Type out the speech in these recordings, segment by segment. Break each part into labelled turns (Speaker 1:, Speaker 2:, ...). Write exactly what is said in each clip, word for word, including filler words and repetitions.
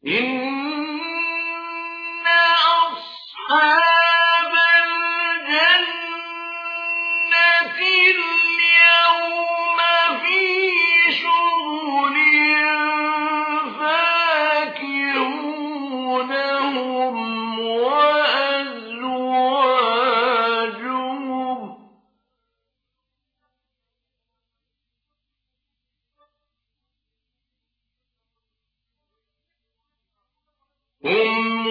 Speaker 1: إن أصحاب الجنة اليوم في شغل فاكهون هم وأزواجهم هم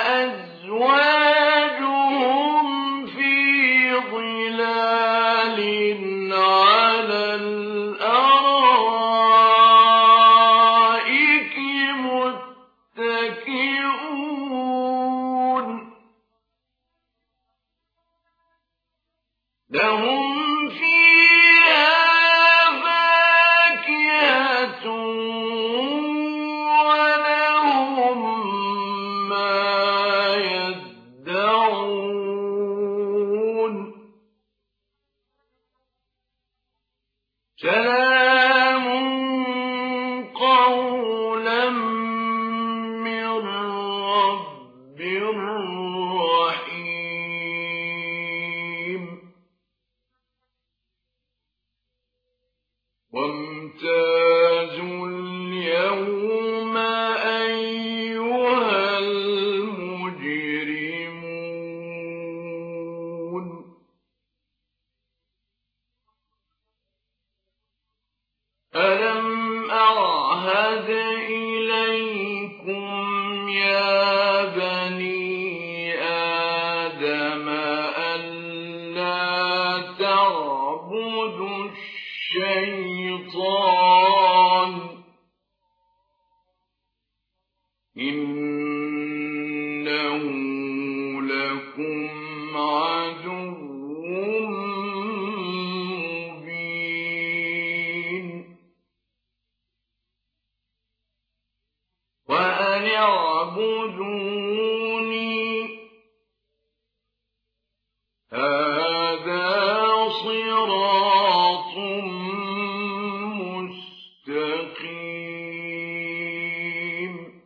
Speaker 1: وأزواجهم في ظلال على الأرائك متكئون لهم فيها فاكهة ولهم ما يدعون سلام قولا من رب رحيم وامتازوا اليوم أيها المجرمون ألم أعهد إليكم يا بني آدم ألا تعبدوا الشيطان إنه لكم عدو مبين وأن اعبدوني هذا صراط مستقيم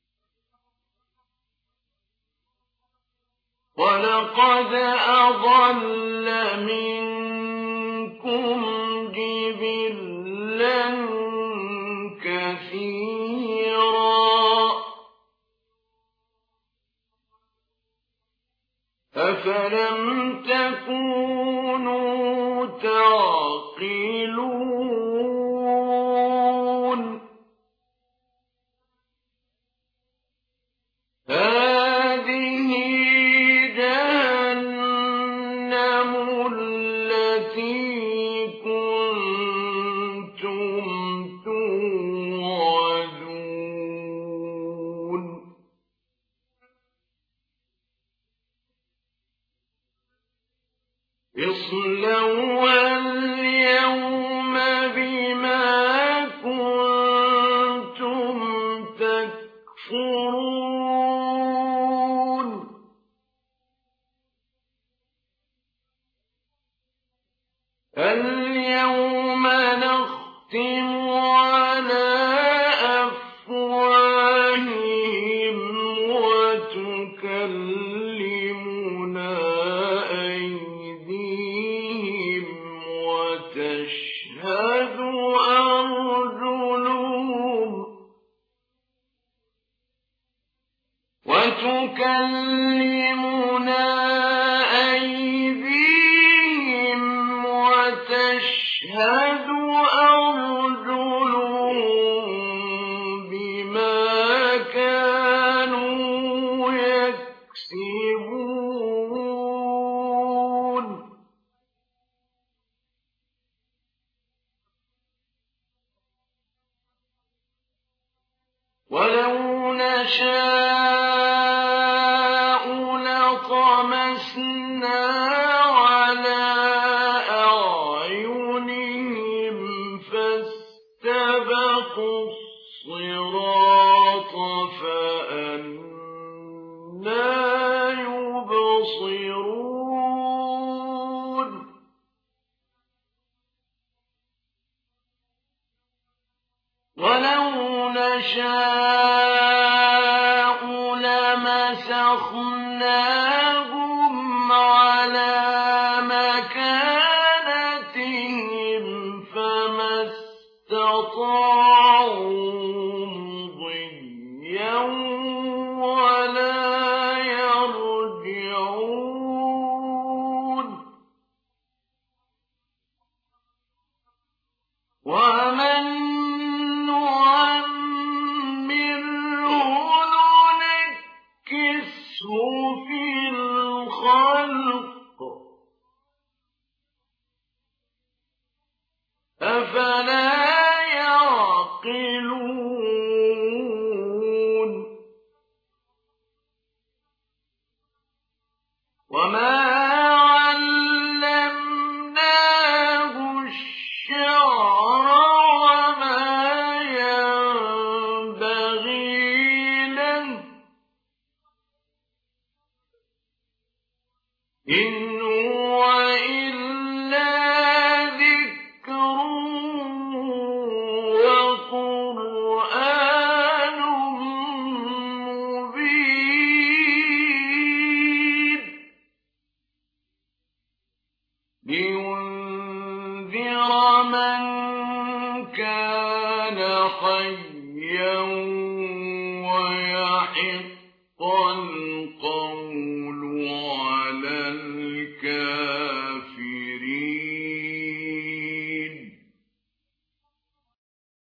Speaker 1: ولقد أضل منكم جبلا كثيرا أفلم تكونوا تعقلون هذه جهنم التي كنتم توعدون اصلوها اليوم بما كنتم تكفرون اليوم نختم على أفواههم وتكلمنا أيديهم وتشهد أرجلهم وتكلمنا أيديهم وتشهد أرجلهم بما كانوا يكسبون ولو نشاء لطمسنا على أعينهم فاستبقوا الصراط فأنى يبصرون ولو نشاء فأخذناهم على مكانتهم فما استطاعوا مضيا ولا يرجعون ومن نعمره ننكسه في الخلق أفلا يعقلون وما علمناه الشعر وما ينبغي له إن هو إلا ذكر وقرآن مبين لينذر من كان حيا ويحق القول على الكافرين